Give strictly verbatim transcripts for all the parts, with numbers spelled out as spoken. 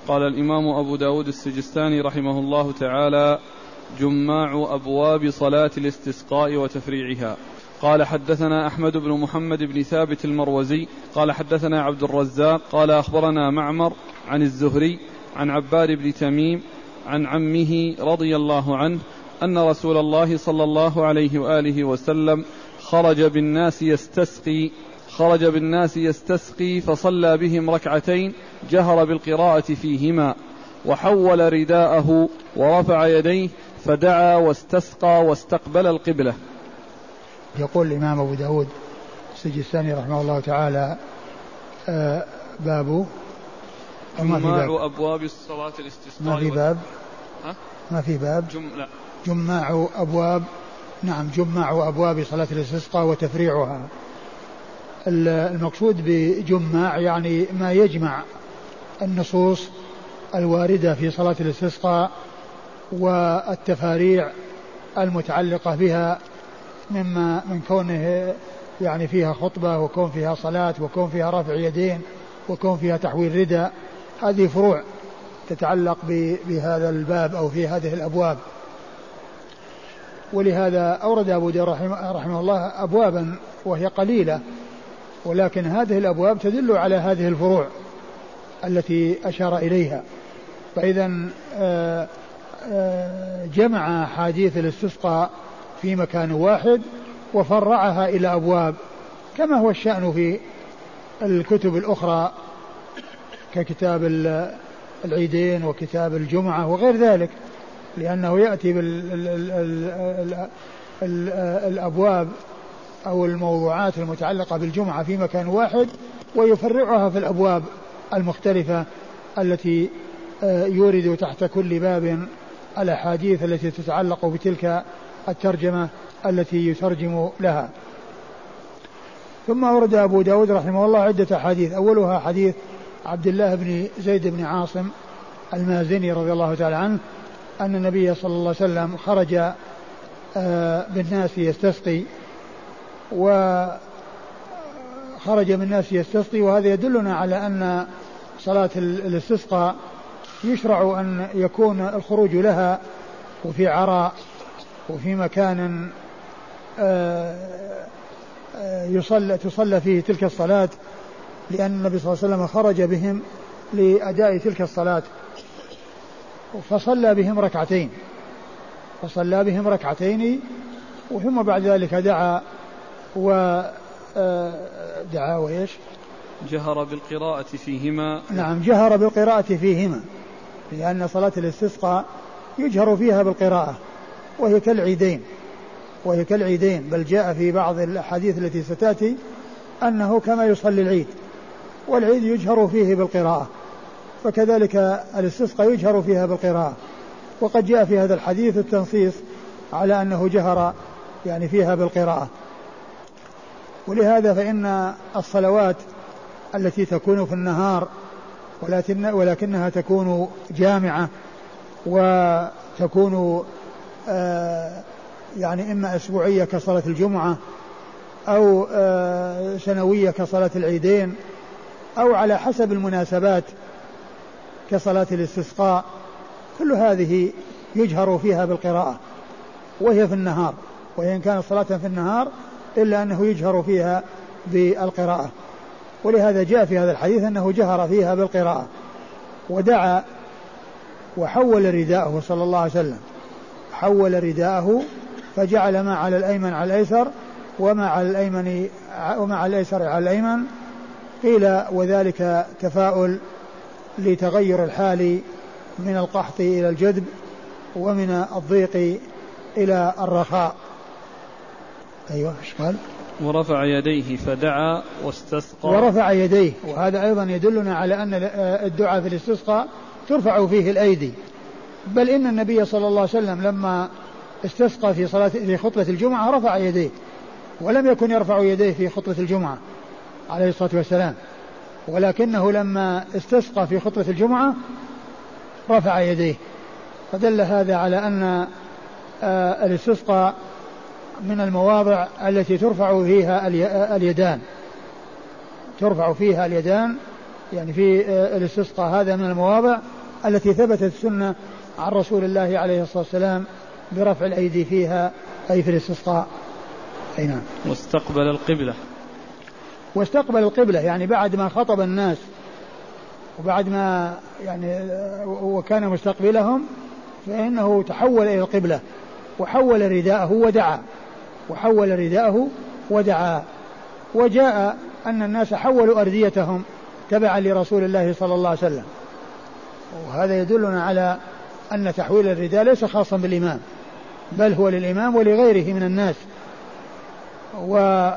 قال الإمام أبو داود السجستاني رحمه الله تعالى: جماع أبواب صلاة الاستسقاء وتفريعها. قال حدثنا أحمد بن محمد بن ثابت المروزي قال حدثنا عبد الرزاق قال أخبرنا معمر عن الزهري عن عباد بن تميم عن عمه رضي الله عنه أن رسول الله صلى الله عليه وآله وسلم خرج بالناس يستسقي خرج بالناس يستسقي فصلى بهم ركعتين جهر بالقراءة فيهما، وحول رداءه ورفع يديه فدعا واستسقى واستقبل القبلة. يقول الإمام أبو داود السجستاني رحمه الله تعالى: آه باب جماع أبواب الصلاة الاستسقاء. ما في باب ها؟ ما في باب جم... لا. جماع أبواب نعم جماع أبواب صلاة الاستسقاء وتفريعها. المقصود بجماع يعني ما يجمع النصوص الواردة في صلاة الاستسقاء والتفاريع المتعلقة بها، مما من كونه يعني فيها خطبة وكون فيها صلاة وكون فيها رفع يدين وكون فيها تحويل رداء. هذه فروع تتعلق بهذا الباب أو في هذه الأبواب. ولهذا أورد أبو داود رحمه, رحمه الله أبوابا وهي قليلة، ولكن هذه الأبواب تدل على هذه الفروع التي أشار إليها. فإذا جمع حديث الاستسقاء في مكان واحد وفرعها إلى أبواب، كما هو الشأن في الكتب الأخرى ككتاب العيدين وكتاب الجمعة وغير ذلك، لأنه يأتي بالأبواب أو الموضوعات المتعلقة بالجمعة في مكان واحد ويفرعها في الأبواب المختلفة التي يورد تحت كل باب الأحاديث التي تتعلق بتلك الترجمة التي يترجم لها. ثم أورد أبو داود رحمه الله عدة حديث، أولها حديث عبد الله بن زيد بن عاصم المازني رضي الله تعالى عنه أن النبي صلى الله عليه وسلم خرج بالناس يستسقي، وخرج بالناس يستسقي، وهذا يدلنا على أن صلاة الاستسقاء يشرع أن يكون الخروج لها وفي عراء وفي مكان يصلى تصلى فيه تلك الصلاة، لأن النبي صلى الله عليه وسلم خرج بهم لأداء تلك الصلاة فصلى بهم ركعتين فصلى بهم ركعتين وثم بعد ذلك دعا ودعا وإيش جهر بالقراءة فيهما. نعم جهر بالقراءة فيهما، لأن صلاة الاستسقاء يجهر فيها بالقراءة وهي كالعيدين وهي كالعيدين بل جاء في بعض الأحاديث التي ستأتي أنه كما يصلي العيد، والعيد يجهر فيه بالقراءة، فكذلك الاستسقاء يجهر فيها بالقراءة. وقد جاء في هذا الحديث التنصيص على أنه جهر يعني فيها بالقراءة. ولهذا فإن الصلوات التي تكون في النهار ولكن ولكنها تكون جامعة وتكون آه يعني إما أسبوعية كصلاة الجمعة أو آه سنوية كصلاة العيدين أو على حسب المناسبات كصلاة الاستسقاء، كل هذه يجهر فيها بالقراءة وهي في النهار، وإن كانت صلاة في النهار إلا أنه يجهر فيها بالقراءة. ولهذا جاء في هذا الحديث أنه جهر فيها بالقراءة ودعا وحول رداءه صلى الله عليه وسلم، حول رداءه فجعل ما على الأيمن على الأيسر وما على الأيمن وما على الأيسر على الأيمن. قيل وذلك تفاؤل لتغير الحال من القحط إلى الجدب ومن الضيق إلى الرخاء. أيوة إيش قال؟ ورفع يديه فدعا واستسقى. ورفع يديه، وهذا أيضا يدلنا على أن الدعاء في الاستسقاء ترفع فيه الأيدي، بل إن النبي صلى الله عليه وسلم لما استسقى في صلاة في خطبة الجمعة رفع يديه، ولم يكن يرفع يديه في خطبة الجمعة عليه الصلاة والسلام، ولكنه لما استسقى في خطبة الجمعة رفع يديه. فدل هذا على أن الاستسقاء من المواضع التي ترفع فيها اليدان ترفع فيها اليدان يعني في الاستسقاء هذا من المواضع التي ثبتت السنة عن رسول الله عليه الصلاة والسلام برفع الأيدي فيها أي في الاستسقاء. أي نعم. واستقبل القبلة. واستقبل القبلة يعني بعد ما خطب الناس وبعد ما يعني وكان مستقبلهم فإنه تحول إلى القبلة وحول رداءه ودعا وحول رداءه ودعا. وجاء أن الناس حولوا أرديتهم تبعا لرسول الله صلى الله عليه وسلم، وهذا يدلنا على أن تحويل الرداء ليس خاصا بالإمام بل هو للإمام ولغيره من الناس. وجاء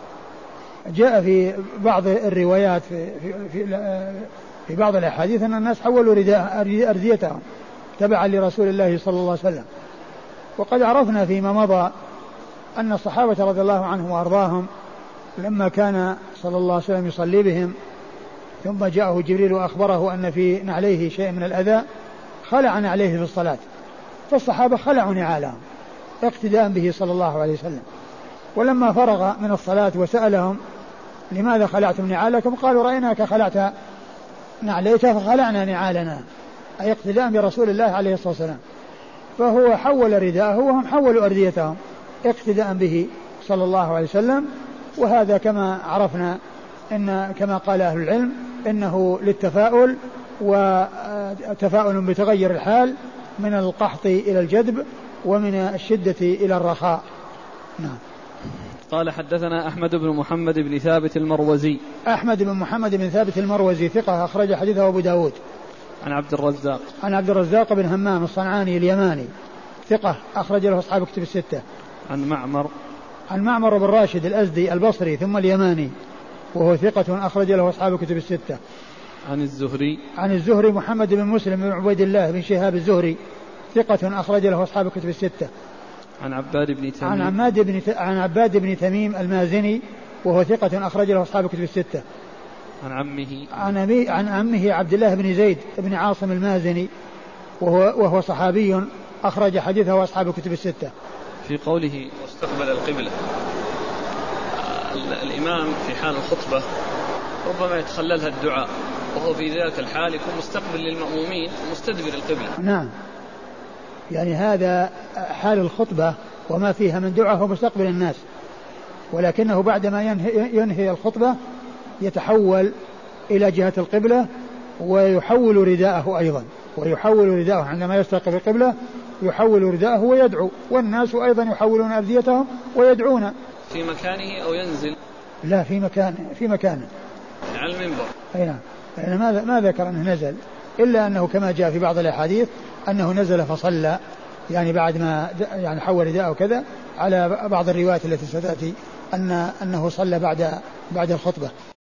في بعض الروايات في, في, في, في بعض الأحاديث أن الناس حولوا رداء أرديتهم تبعا لرسول الله صلى الله عليه وسلم. وقد عرفنا فيما مضى أن الصحابة رضي الله عنهم وأرضاهم لما كان صلى الله عليه وسلم يصلي بهم ثم جاءه جبريل وأخبره أن في نعليه شيء من الأذى خلع نعليه في الصلاة، فالصحابة خلعوا نعالهم اقتداء به صلى الله عليه وسلم. ولما فرغ من الصلاة وسألهم لماذا خلعتم نعالكم قالوا رأيناك خلعت نعليك فخلعنا نعالنا، أي اقتداء برسول الله عليه الصلاة والسلام. فهو حول رداءه وهم حولوا أرديتهم اقتداء به صلى الله عليه وسلم. وهذا كما عرفنا إن كما قال أهل العلم إنه للتفاؤل وتفاؤل بتغير الحال من القحط إلى الجدب ومن الشدة إلى الرخاء. نعم. قال حدثنا أحمد بن محمد بن ثابت المروزي. أحمد بن محمد بن ثابت المروزي ثقة أخرج حديثه أبو داود. عن عبد الرزاق. عن عبد الرزاق بن همام الصنعاني اليماني ثقة أخرج له أصحاب كتب الستة. عن معمر. عن معمر بن راشد الأزدي البصري ثم اليماني وهو ثقة أخرج له أصحاب كتب الستة. عن الزهري. عن الزهري محمد بن مسلم بن عبيد الله بن شهاب الزهري ثقة أخرج له أصحاب كتب الستة. عن عباد بن تميم. عن عباد بن ت... عن عباد بن تميم المازني وهو ثقة أخرج له أصحاب كتب الستة. عن عمه. عن أبي عن عمه عبد الله بن زيد بن عاصم المازني وهو وهو صحابي أخرج حديثه أصحاب كتب الستة. في قوله واستقبل القبلة، الإمام في حال الخطبة ربما يتخللها الدعاء وهو في ذلك الحال يكون مستقبل للمأمومين ومستدبر القبلة. نعم، يعني هذا حال الخطبة وما فيها من دعاء هو مستقبل الناس، ولكنه بعدما ينهي, ينهي الخطبة يتحول إلى جهة القبلة ويحول رداءه أيضا ويحول رداءه عندما يستقبل القبلة يحول رداءه ويدعو، والناس أيضا يحولون أرديتهم ويدعون. في مكانه أو ينزل؟ لا، في مكان في مكانه على المنبر. أي نعم، يعني ما ما ذكر أنه نزل، إلا أنه كما جاء في بعض الأحاديث أنه نزل فصلى، يعني بعد ما يعني حول رداءه وكذا، على بعض الروايات التي ستأتي أن أنه صلى بعد بعد الخطبة.